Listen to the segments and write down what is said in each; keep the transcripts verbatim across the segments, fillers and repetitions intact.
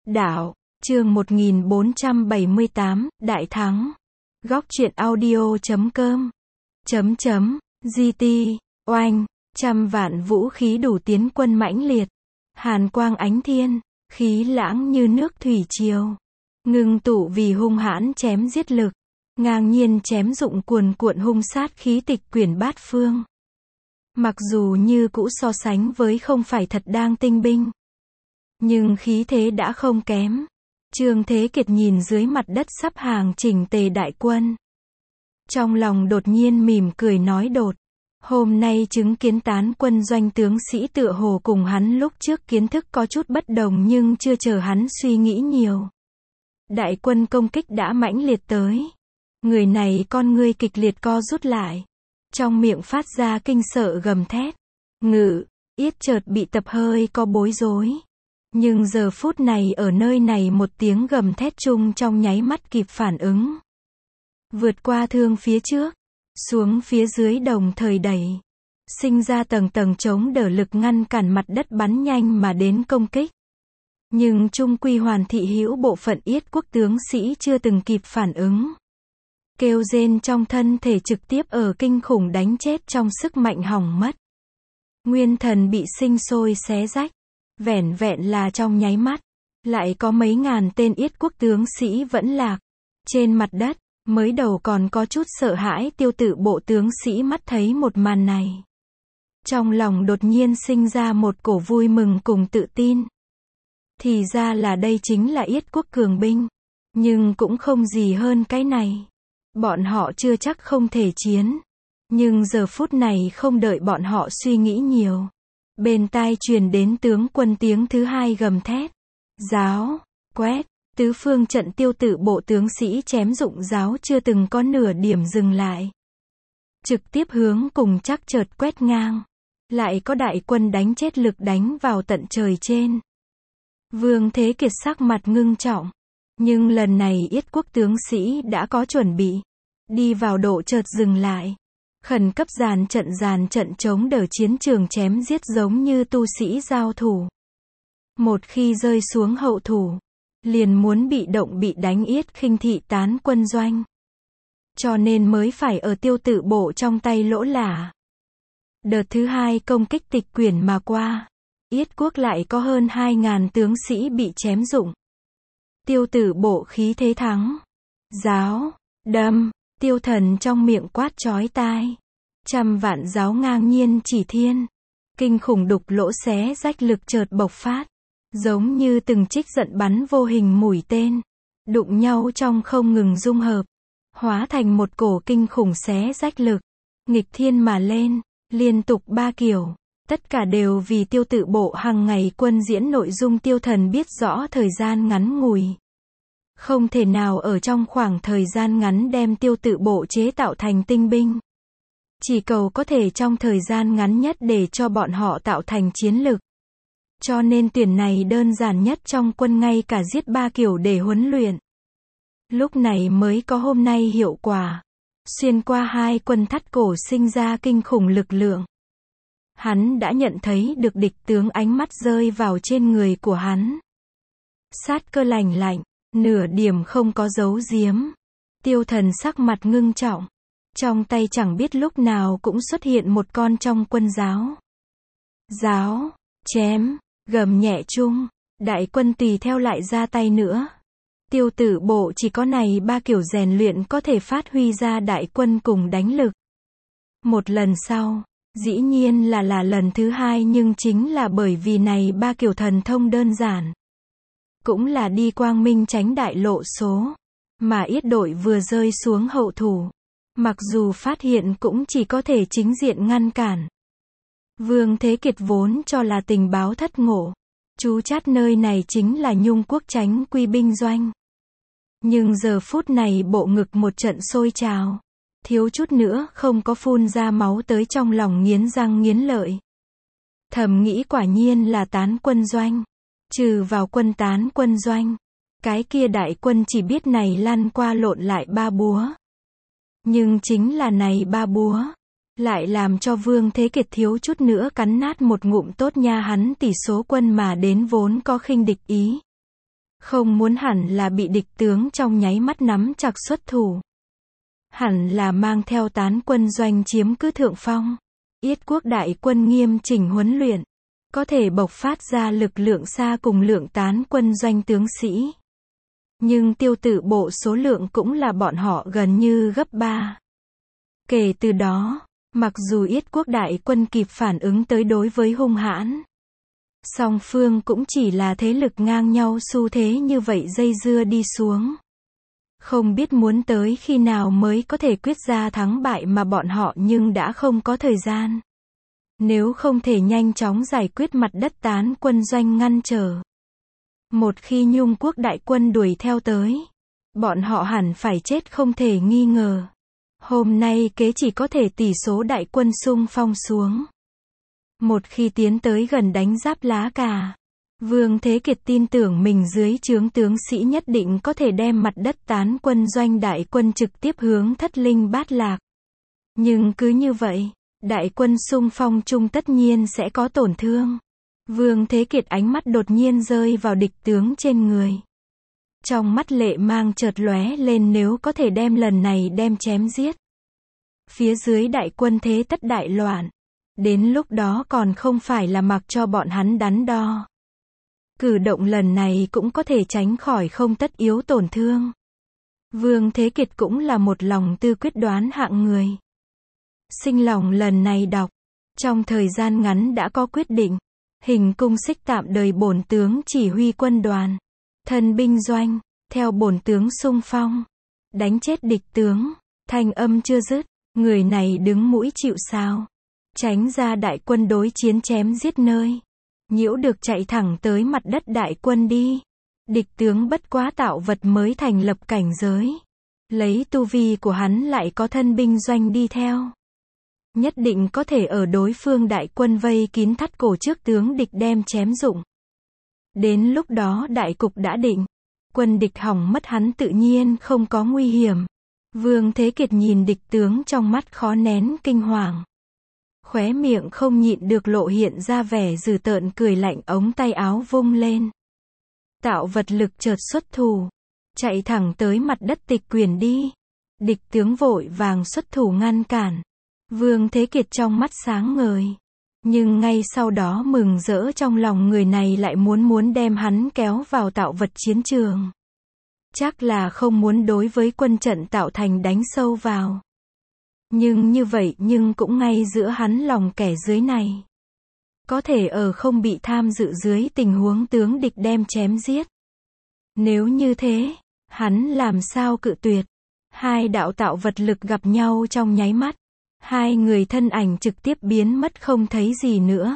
Đạo, chương một nghìn bốn trăm bảy mươi tám, Đại Thắng. Góc truyện audio chấm com. Chấm chấm, giê tê, oanh, trăm vạn vũ khí đủ tiến quân mãnh liệt. Hàn quang ánh thiên, khí lãng như nước thủy triều. Ngưng tụ vì hung hãn chém giết lực. Ngang nhiên chém dụng cuồn cuộn hung sát khí tịch quyển bát phương. Mặc dù như cũ so sánh với không phải thật đang tinh binh, nhưng khí thế đã không kém. Trương Thế Kiệt nhìn dưới mặt đất sắp hàng chỉnh tề đại quân. Trong lòng đột nhiên mỉm cười nói đột. Hôm nay chứng kiến tán quân doanh tướng sĩ tựa hồ cùng hắn lúc trước kiến thức có chút bất đồng nhưng chưa chờ hắn suy nghĩ nhiều. Đại quân công kích đã mãnh liệt tới. Người này con ngươi kịch liệt co rút lại. Trong miệng phát ra kinh sợ gầm thét. Ngự, yết chợt bị tập hơi có bối rối. Nhưng giờ phút này ở nơi này một tiếng gầm thét chung trong nháy mắt kịp phản ứng. Vượt qua thương phía trước, xuống phía dưới đồng thời đẩy. Sinh ra tầng tầng chống đỡ lực ngăn cản mặt đất bắn nhanh mà đến công kích. Nhưng trung quy hoàn thị hữu bộ phận yết quốc tướng sĩ chưa từng kịp phản ứng. Kêu rên trong thân thể trực tiếp ở kinh khủng đánh chết trong sức mạnh hỏng mất. Nguyên thần bị sinh sôi xé rách. Vẻn vẹn là trong nháy mắt, lại có mấy ngàn tên yết quốc tướng sĩ vẫn lạc. Trên mặt đất, mới đầu còn có chút sợ hãi tiêu tự bộ tướng sĩ mắt thấy một màn này. Trong lòng đột nhiên sinh ra một cổ vui mừng cùng tự tin. Thì ra là đây chính là yết quốc cường binh. Nhưng cũng không gì hơn cái này. Bọn họ chưa chắc không thể chiến. Nhưng giờ phút này không đợi bọn họ suy nghĩ nhiều. Bên tai truyền đến tướng quân tiếng thứ hai gầm thét. Giáo, quét, tứ phương trận tiêu tự bộ tướng sĩ chém dụng giáo chưa từng có nửa điểm dừng lại. Trực tiếp hướng cùng chắc chợt quét ngang. Lại có đại quân đánh chết lực đánh vào tận trời trên. Vương Thế Kiệt sắc mặt ngưng trọng. Nhưng lần này yết quốc tướng sĩ đã có chuẩn bị. Đi vào độ chợt dừng lại. Khẩn cấp dàn trận dàn trận chống đỡ chiến trường chém giết giống như tu sĩ giao thủ. Một khi rơi xuống hậu thủ, liền muốn bị động bị đánh yết khinh thị tán quân doanh. Cho nên mới phải ở tiêu tự bộ trong tay lỗ lả. Đợt thứ hai công kích tịch quyển mà qua. Yết quốc lại có hơn hai ngàn tướng sĩ bị chém dụng. Tiêu tự bộ khí thế thắng. Giáo, đâm. Tiêu thần trong miệng quát chói tai. Trăm vạn giáo ngang nhiên chỉ thiên. Kinh khủng đục lỗ xé rách lực chợt bộc phát. Giống như từng trích giận bắn vô hình mũi tên. Đụng nhau trong không ngừng dung hợp. Hóa thành một cổ kinh khủng xé rách lực. Nghịch thiên mà lên. Liên tục ba kiểu. Tất cả đều vì tiêu tự bộ hàng ngày quân diễn nội dung tiêu thần biết rõ thời gian ngắn ngủi. Không thể nào ở trong khoảng thời gian ngắn đem tiêu tự bộ chế tạo thành tinh binh. Chỉ cầu có thể trong thời gian ngắn nhất để cho bọn họ tạo thành chiến lực. Cho nên tuyển này đơn giản nhất trong quân ngay cả giết ba kiểu để huấn luyện. Lúc này mới có hôm nay hiệu quả. Xuyên qua hai quân thắt cổ sinh ra kinh khủng lực lượng. Hắn đã nhận thấy được địch tướng ánh mắt rơi vào trên người của hắn. Sát cơ lạnh lạnh. Nửa điểm không có giấu giếm. Tiêu thần sắc mặt ngưng trọng. Trong tay chẳng biết lúc nào cũng xuất hiện một con trong quân giáo. Giáo, chém, gầm nhẹ chung. Đại quân tùy theo lại ra tay nữa. Tiêu tử bộ chỉ có này ba kiểu rèn luyện có thể phát huy ra đại quân cùng đánh lực. Một lần sau, dĩ nhiên là là lần thứ hai nhưng chính là bởi vì này ba kiểu thần thông đơn giản. Cũng là đi quang minh tránh đại lộ số. Mà yết đội vừa rơi xuống hậu thủ. Mặc dù phát hiện cũng chỉ có thể chính diện ngăn cản. Vương Thế Kiệt vốn cho là tình báo thất ngộ. Chú chát nơi này chính là Nhung quốc tránh quy binh doanh. Nhưng giờ phút này bộ ngực một trận sôi trào. Thiếu chút nữa không có phun ra máu tới trong lòng nghiến răng nghiến lợi. Thầm nghĩ quả nhiên là tán quân doanh. Trừ vào quân tán quân doanh. Cái kia đại quân chỉ biết này lăn qua lộn lại ba búa. Nhưng chính là này ba búa. Lại làm cho Vương Thế Kiệt thiếu chút nữa cắn nát một ngụm tốt nha hắn tỷ số quân mà đến vốn có khinh địch ý. Không muốn hẳn là bị địch tướng trong nháy mắt nắm chặt xuất thủ. Hẳn là mang theo tán quân doanh chiếm cứ thượng phong. Yết quốc đại quân nghiêm chỉnh huấn luyện, có thể bộc phát ra lực lượng xa cùng lượng tán quân doanh tướng sĩ. Nhưng Tiêu Tự Bộ số lượng cũng là bọn họ gần như gấp ba. Kể từ đó, mặc dù Yết quốc đại quân kịp phản ứng tới đối với hung hãn, song phương cũng chỉ là thế lực ngang nhau xu thế như vậy dây dưa đi xuống. Không biết muốn tới khi nào mới có thể quyết ra thắng bại mà bọn họ nhưng đã không có thời gian. Nếu không thể nhanh chóng giải quyết mặt đất tán quân doanh ngăn trở. Một khi Nhung quốc đại quân đuổi theo tới, bọn họ hẳn phải chết không thể nghi ngờ. Hôm nay kế chỉ có thể tỷ số đại quân xung phong xuống. Một khi tiến tới gần đánh Giáp Lá Cà, Vương Thế Kiệt tin tưởng mình dưới trướng tướng sĩ nhất định có thể đem mặt đất tán quân doanh đại quân trực tiếp hướng Thất Linh Bát Lạc. Nhưng cứ như vậy, đại quân xung phong chung tất nhiên sẽ có tổn thương. Vương Thế Kiệt ánh mắt đột nhiên rơi vào địch tướng trên người. Trong mắt lệ mang chợt lóe lên, nếu có thể đem lần này đem chém giết. Phía dưới đại quân thế tất đại loạn. Đến lúc đó còn không phải là mặc cho bọn hắn đắn đo. Cử động lần này cũng có thể tránh khỏi không tất yếu tổn thương. Vương Thế Kiệt cũng là một lòng tư quyết đoán hạng người. Sinh lòng lần này đọc, trong thời gian ngắn đã có quyết định. Hình cung xích tạm đời bổn tướng chỉ huy quân đoàn, thân binh doanh, theo bổn tướng xung phong, đánh chết địch tướng. Thanh âm chưa dứt, người này đứng mũi chịu sào, tránh ra đại quân đối chiến chém giết nơi. Nhiễu được chạy thẳng tới mặt đất đại quân đi. Địch tướng bất quá tạo vật mới thành lập cảnh giới. Lấy tu vi của hắn lại có thân binh doanh đi theo. Nhất định có thể ở đối phương đại quân vây kín thắt cổ trước tướng địch đem chém dụng. Đến lúc đó đại cục đã định. Quân địch hỏng mất hắn tự nhiên không có nguy hiểm. Vương Thế Kiệt nhìn địch tướng trong mắt khó nén kinh hoàng. Khóe miệng không nhịn được lộ hiện ra vẻ dữ tợn cười lạnh, ống tay áo vung lên. Tạo vật lực chợt xuất thủ. Chạy thẳng tới mặt đất tịch quyền đi. Địch tướng vội vàng xuất thủ ngăn cản. Vương Thế Kiệt trong mắt sáng ngời. Nhưng ngay sau đó mừng rỡ trong lòng người này lại muốn muốn đem hắn kéo vào tạo vật chiến trường. Chắc là không muốn đối với quân trận tạo thành đánh sâu vào. Nhưng như vậy nhưng cũng ngay giữa hắn lòng kẻ dưới này. Có thể ở không bị tham dự dưới tình huống tướng địch đem chém giết. Nếu như thế, hắn làm sao cự tuyệt. Hai đạo tạo vật lực gặp nhau trong nháy mắt. Hai người thân ảnh trực tiếp biến mất không thấy gì nữa.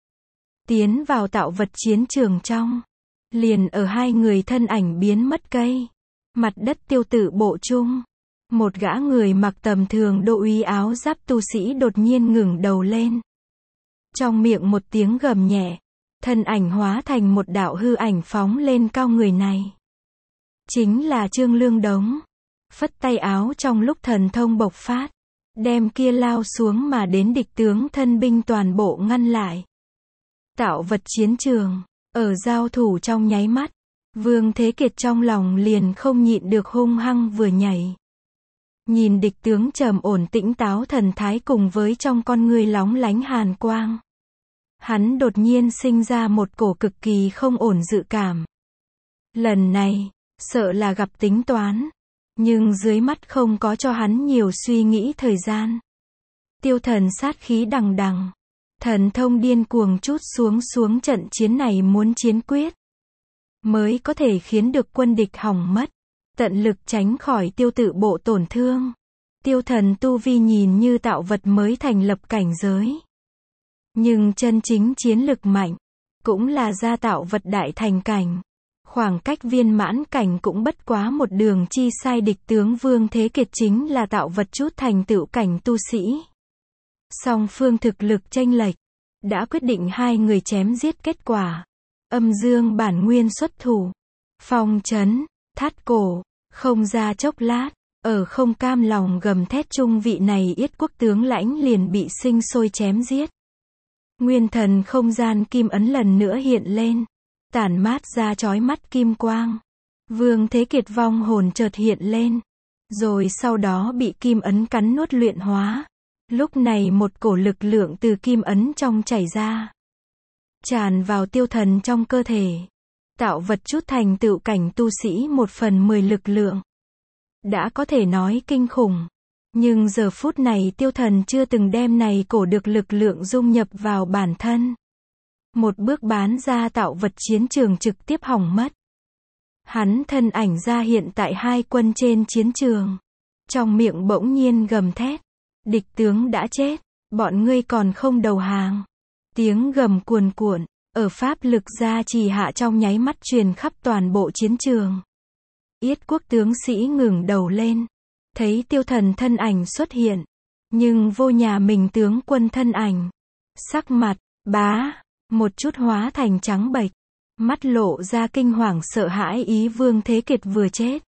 Tiến vào tạo vật chiến trường trong. Liền ở hai người thân ảnh biến mất cây. Mặt đất Tiêu Tự Bộ chung. Một gã người mặc tầm thường đô uy áo giáp tu sĩ đột nhiên ngừng đầu lên. Trong miệng một tiếng gầm nhẹ. Thân ảnh hóa thành một đạo hư ảnh phóng lên cao người này. Chính là Trương Lương Đống. Phất tay áo trong lúc thần thông bộc phát. Đem kia lao xuống mà đến địch tướng thân binh toàn bộ ngăn lại. Tạo vật chiến trường. Ở giao thủ trong nháy mắt. Vương Thế Kiệt trong lòng liền không nhịn được hung hăng vừa nhảy. Nhìn địch tướng trầm ổn tĩnh táo thần thái cùng với trong con người lóng lánh hàn quang. Hắn đột nhiên sinh ra một cổ cực kỳ không ổn dự cảm. Lần này, sợ là gặp tính toán. Nhưng dưới mắt không có cho hắn nhiều suy nghĩ thời gian. Tiêu Thần sát khí đằng đằng. Thần thông điên cuồng trút xuống xuống trận chiến này muốn chiến quyết. Mới có thể khiến được quân địch hỏng mất. Tận lực tránh khỏi Tiêu Tự Bộ tổn thương. Tiêu Thần tu vi nhìn như tạo vật mới thành lập cảnh giới. Nhưng chân chính chiến lực mạnh. Cũng là gia tạo vật đại thành cảnh. Khoảng cách viên mãn cảnh cũng bất quá một đường chi sai. Địch tướng Vương Thế Kiệt chính là tạo vật chút thành tựu cảnh tu sĩ. Song phương thực lực chênh lệch. Đã quyết định hai người chém giết kết quả. Âm Dương bản nguyên xuất thủ. Phong trấn, thắt cổ, không ra chốc lát. Ở không cam lòng gầm thét trung vị này Yết quốc tướng lãnh liền bị sinh sôi chém giết. Nguyên thần không gian kim ấn lần nữa hiện lên. tản mát ra chói mắt kim quang. Vương Thế Kiệt vong hồn chợt hiện lên, rồi sau đó bị kim ấn cắn nuốt luyện hóa. Lúc này một cổ lực lượng từ kim ấn trong chảy ra, tràn vào tiêu thần trong cơ thể, tạo vật chút thành tựu cảnh tu sĩ một phần mười lực lượng. Đã có thể nói kinh khủng. Nhưng giờ phút này tiêu thần chưa từng đem này cổ được lực lượng dung nhập vào bản thân. Một bước bán ra tạo vật chiến trường trực tiếp hỏng mất. Hắn thân ảnh ra hiện tại hai quân trên chiến trường. Trong miệng bỗng nhiên gầm thét. Địch tướng đã chết, bọn ngươi còn không đầu hàng. Tiếng gầm cuồn cuộn, ở pháp lực gia trì hạ trong nháy mắt truyền khắp toàn bộ chiến trường. Yết quốc tướng sĩ ngẩng đầu lên, thấy tiêu thần thân ảnh xuất hiện, nhưng vô nhà mình tướng quân thân ảnh. Sắc mặt, bá, một chút hóa thành trắng bệch, mắt lộ ra kinh hoàng sợ hãi ý Vương Thế Kiệt vừa chết.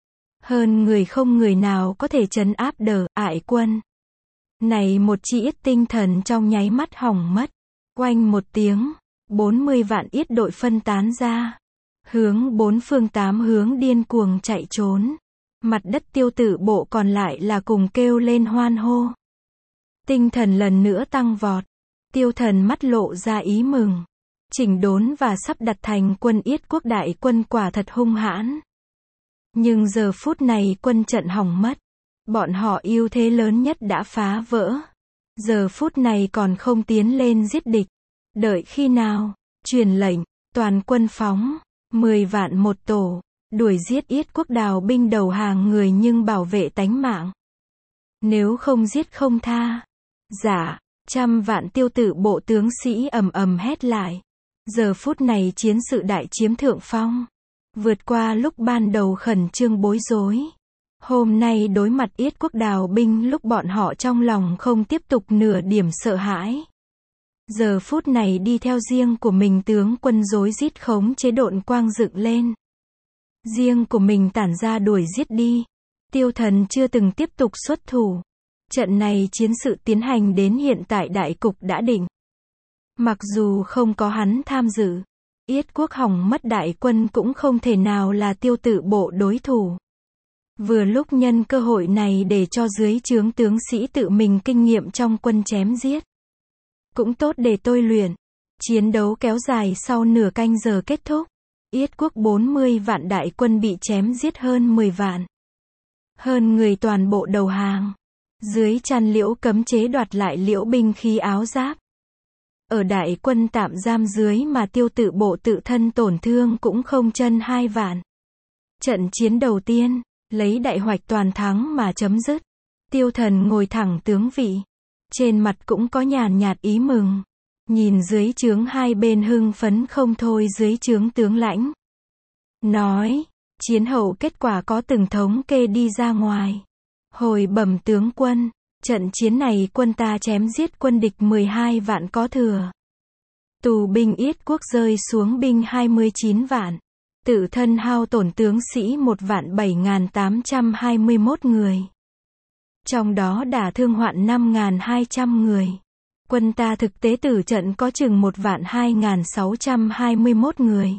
Hơn người không người nào có thể trấn áp đờ, ải quân. Này một chi yết tinh thần trong nháy mắt hỏng mất. Oanh một tiếng, bốn mươi vạn yết đội phân tán ra. Hướng bốn phương tám hướng điên cuồng chạy trốn. Mặt đất tiêu tử bộ còn lại là cùng kêu lên hoan hô. Tinh thần lần nữa tăng vọt. Tiêu thần mắt lộ ra ý mừng. Chỉnh đốn và sắp đặt thành quân yết quốc đại quân quả thật hung hãn. Nhưng giờ phút này quân trận hỏng mất. Bọn họ ưu thế lớn nhất đã phá vỡ. Giờ phút này còn không tiến lên giết địch. Đợi khi nào? Truyền lệnh, toàn quân phóng. Mười vạn một tổ. Đuổi giết yết quốc đào binh đầu hàng người nhưng bảo vệ tánh mạng. Nếu không giết không tha. Dạ, trăm vạn tiêu tử bộ tướng sĩ ầm ầm hét lại. Giờ phút này chiến sự đại chiếm thượng phong. Vượt qua lúc ban đầu khẩn trương bối rối. Hôm nay đối mặt yết quốc đào binh lúc bọn họ trong lòng không tiếp tục nửa điểm sợ hãi. Giờ phút này đi theo riêng của mình tướng quân rối rít khống chế độn quang dựng lên. Riêng của mình tản ra đuổi giết đi. Tiêu thần chưa từng tiếp tục xuất thủ. Trận này chiến sự tiến hành đến hiện tại đại cục đã định. Mặc dù không có hắn tham dự, yết quốc hỏng mất đại quân cũng không thể nào là tiêu tử bộ đối thủ. Vừa lúc nhân cơ hội này để cho dưới trướng tướng sĩ tự mình kinh nghiệm trong quân chém giết. Cũng tốt để tôi luyện. Chiến đấu kéo dài sau nửa canh giờ kết thúc. Yết quốc bốn mươi vạn đại quân bị chém giết hơn mười vạn. Hơn người toàn bộ đầu hàng. Dưới chăn liễu cấm chế đoạt lại liễu binh khí áo giáp. Ở đại quân tạm giam dưới mà tiêu tự bộ tự thân tổn thương cũng không chân hai vạn. Trận chiến đầu tiên, lấy đại hoạch toàn thắng mà chấm dứt. Tiêu thần ngồi thẳng tướng vị. Trên mặt cũng có nhàn nhạt ý mừng. Nhìn dưới trướng hai bên hưng phấn không thôi dưới trướng tướng lãnh. Nói, chiến hậu kết quả có từng thống kê đi ra ngoài. Hồi bẩm tướng quân, trận chiến này quân ta chém giết quân địch mười hai vạn có thừa. Tù binh yết quốc rơi xuống binh hai mươi chín vạn. Tự thân hao tổn tướng sĩ một vạn bảy nghìn tám trăm hai mươi mốt người. Trong đó đả thương hoạn năm nghìn hai trăm người. Quân ta thực tế tử trận có chừng một vạn hai nghìn sáu trăm hai mươi mốt người.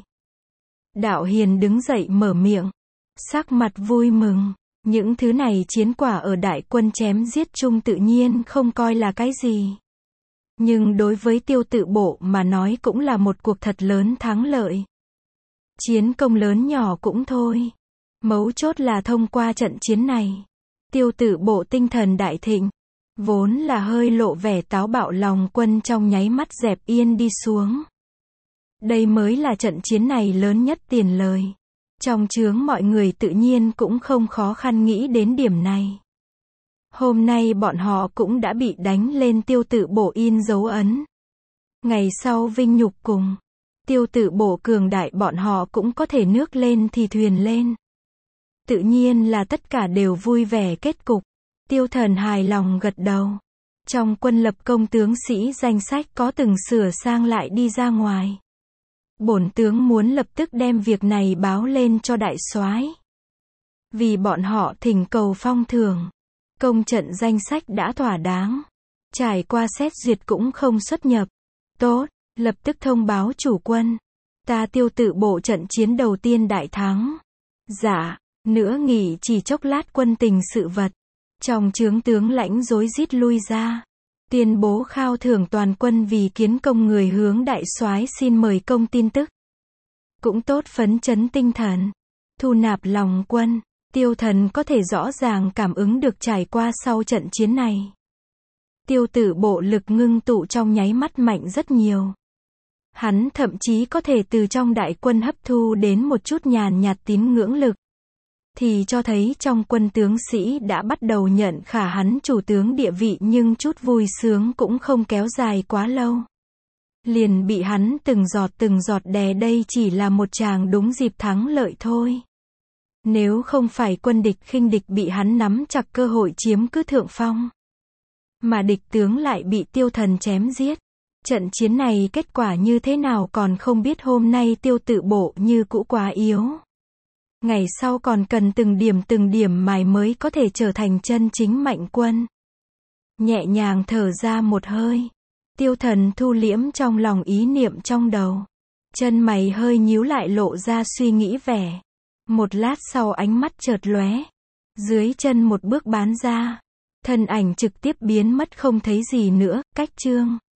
Đạo Hiền đứng dậy mở miệng. Sắc mặt vui mừng. Những thứ này chiến quả ở đại quân chém giết chung tự nhiên không coi là cái gì. Nhưng đối với tiêu tự bộ mà nói cũng là một cuộc thật lớn thắng lợi. Chiến công lớn nhỏ cũng thôi. Mấu chốt là thông qua trận chiến này. Tiêu tự bộ tinh thần đại thịnh. Vốn là hơi lộ vẻ táo bạo lòng quân trong nháy mắt dẹp yên đi xuống. Đây mới là trận chiến này lớn nhất tiền lời. Trong chướng mọi người tự nhiên cũng không khó khăn nghĩ đến điểm này. Hôm nay bọn họ cũng đã bị đánh lên tiêu tự bộ in dấu ấn. Ngày sau vinh nhục cùng. Tiêu tự bộ cường đại bọn họ cũng có thể nước lên thì thuyền lên. Tự nhiên là tất cả đều vui vẻ kết cục. Tiêu thần hài lòng gật đầu. Trong quân lập công tướng sĩ danh sách có từng sửa sang lại đi ra ngoài. Bổn tướng muốn lập tức đem việc này báo lên cho đại soái. Vì bọn họ thỉnh cầu phong thưởng. Công trận danh sách đã thỏa đáng. Trải qua xét duyệt cũng không xuất nhập. Tốt, lập tức thông báo chủ quân. Ta Tiêu Tự Bộ trận chiến đầu tiên đại thắng. Dạ, nữa nghỉ chỉ chốc lát quân tình sự vật. Trong trướng tướng lãnh rối rít lui ra. Tuyên bố khao thưởng toàn quân vì kiến công người hướng đại soái xin mời công tin tức. Cũng tốt phấn chấn tinh thần. Thu nạp lòng quân. Tiêu Thần có thể rõ ràng cảm ứng được trải qua sau trận chiến này. Tiêu Tự Bộ lực ngưng tụ trong nháy mắt mạnh rất nhiều. Hắn thậm chí có thể từ trong đại quân hấp thu đến một chút nhàn nhạt tín ngưỡng lực. Thì cho thấy trong quân tướng sĩ đã bắt đầu nhận khả hắn chủ tướng địa vị, nhưng chút vui sướng cũng không kéo dài quá lâu. Liền bị hắn từng giọt từng giọt đè, đây chỉ là một tràng đúng dịp thắng lợi thôi. Nếu không phải quân địch khinh địch bị hắn nắm chặt cơ hội chiếm cứ thượng phong, mà địch tướng lại bị Tiêu Thần chém giết, trận chiến này kết quả như thế nào còn không biết. Hôm nay Tiêu Tự Bộ như cũ quá yếu. Ngày sau còn cần từng điểm từng điểm mài mới có thể trở thành chân chính mạnh quân. Nhẹ nhàng thở ra một hơi. Tiêu Thần thu liễm trong lòng ý niệm trong đầu. Chân mày hơi nhíu lại lộ ra suy nghĩ vẻ. Một lát sau ánh mắt chợt lóe. Dưới chân một bước bán ra. Thân ảnh trực tiếp biến mất không thấy gì nữa, cách chương.